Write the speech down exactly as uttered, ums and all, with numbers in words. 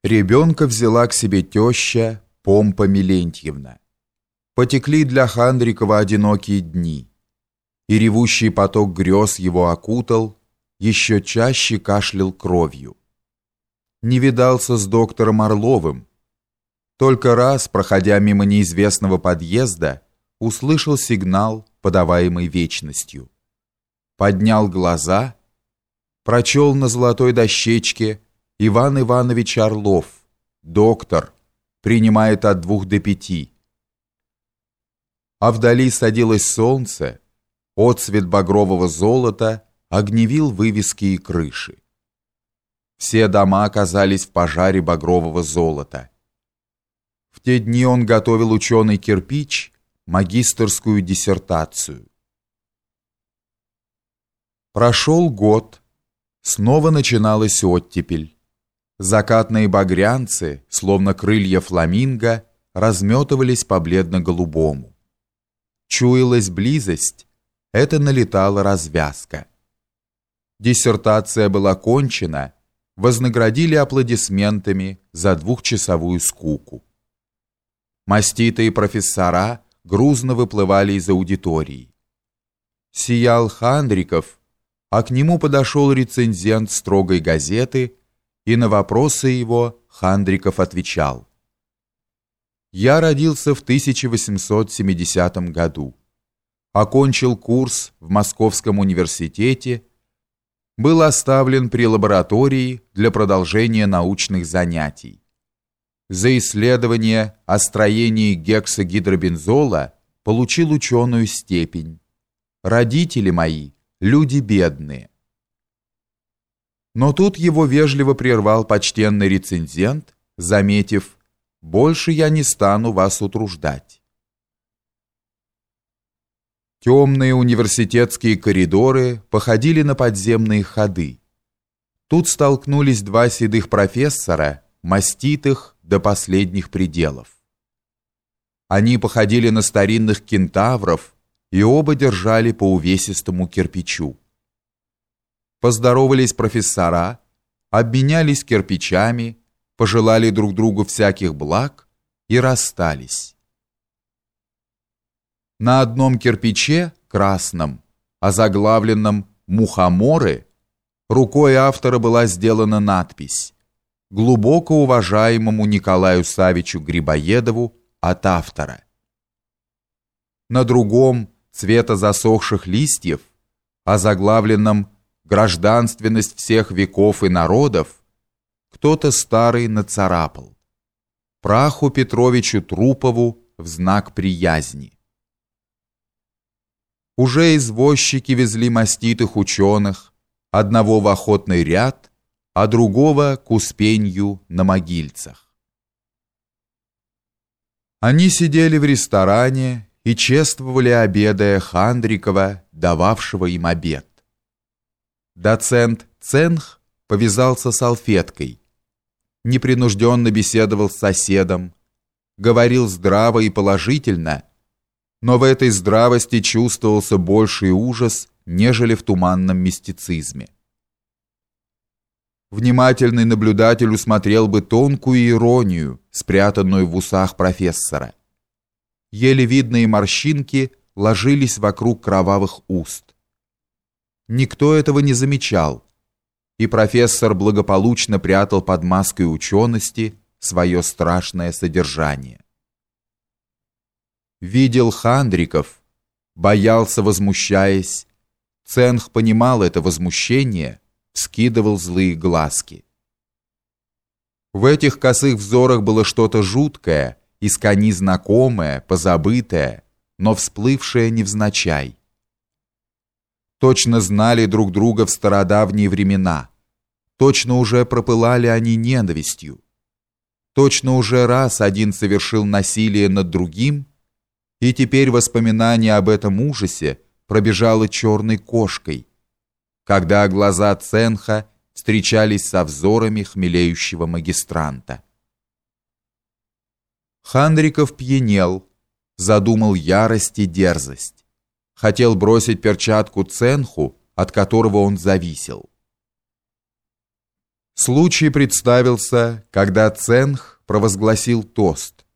Ребенка взяла к себе теща Помпа Милентьевна. Потекли для Хандрикова одинокие дни, и ревущий поток грез его окутал, еще чаще кашлял кровью. Не видался с доктором Орловым. Только раз, проходя мимо неизвестного подъезда, услышал сигнал, подаваемый вечностью. Поднял глаза, прочел на золотой дощечке: Иван Иванович Орлов, доктор, принимает от двух до пяти. А вдали садилось солнце, отцвет багрового золота огневил вывески и крыши. Все дома оказались в пожаре багрового золота. В те дни он готовил ученый кирпич, магистерскую диссертацию. Прошел год, снова начиналась оттепель. Закатные багрянцы, словно крылья фламинго, разметывались по бледно-голубому. Чуялась близость, это налетала развязка. Диссертация была кончена, вознаградили аплодисментами за двухчасовую скуку. Маститые профессора грузно выплывали из аудитории. Сиял Хандриков, а к нему подошел рецензент строгой газеты, и на вопросы его Хандриков отвечал: «Я родился в тысяча восемьсот семидесятом году, окончил курс в Московском университете, был оставлен при лаборатории для продолжения научных занятий. За исследование о строении гексагидробензола получил ученую степень. Родители мои – люди бедные». Но тут его вежливо прервал почтенный рецензент, заметив: «Больше я не стану вас утруждать». Темные университетские коридоры походили на подземные ходы. Тут столкнулись два седых профессора, маститых до последних пределов. Они походили на старинных кентавров, и оба держали по увесистому кирпичу. Поздоровались профессора, обменялись кирпичами, пожелали друг другу всяких благ и расстались. На одном кирпиче, красном, озаглавленном «Мухоморы», рукой автора была сделана надпись: «Глубоко уважаемому Николаю Савичу Грибоедову от автора». На другом, цвета засохших листьев, озаглавленном «Гражданственность всех веков и народов», кто-то старый нацарапал: «Праху Петровичу Трупову в знак приязни». Уже извозчики везли маститых ученых, одного в охотный ряд, а другого к Успенью на Могильцах. Они сидели в ресторане и чествовали, обедая Хандрикова, дававшего им обед. Доцент Ценх повязался салфеткой, непринужденно беседовал с соседом, говорил здраво и положительно, но в этой здравости чувствовался больший ужас, нежели в туманном мистицизме. Внимательный наблюдатель усмотрел бы тонкую иронию, спрятанную в усах профессора. Еле видные морщинки ложились вокруг кровавых уст. Никто этого не замечал, и профессор благополучно прятал под маской учености свое страшное содержание. Видел Хандриков, боялся, возмущаясь. Ценх понимал это возмущение, вскидывал злые глазки. В этих косых взорах было что-то жуткое, искони знакомое, позабытое, но всплывшее невзначай. Точно знали друг друга в стародавние времена, точно уже пропылали они ненавистью, точно уже раз один совершил насилие над другим, и теперь воспоминание об этом ужасе пробежало черной кошкой, когда глаза Ценха встречались со взорами хмелеющего магистранта. Хандриков пьянел, задумал ярость и дерзость, хотел бросить перчатку Ценху, от которого он зависел. Случай представился, когда Ценх провозгласил тост.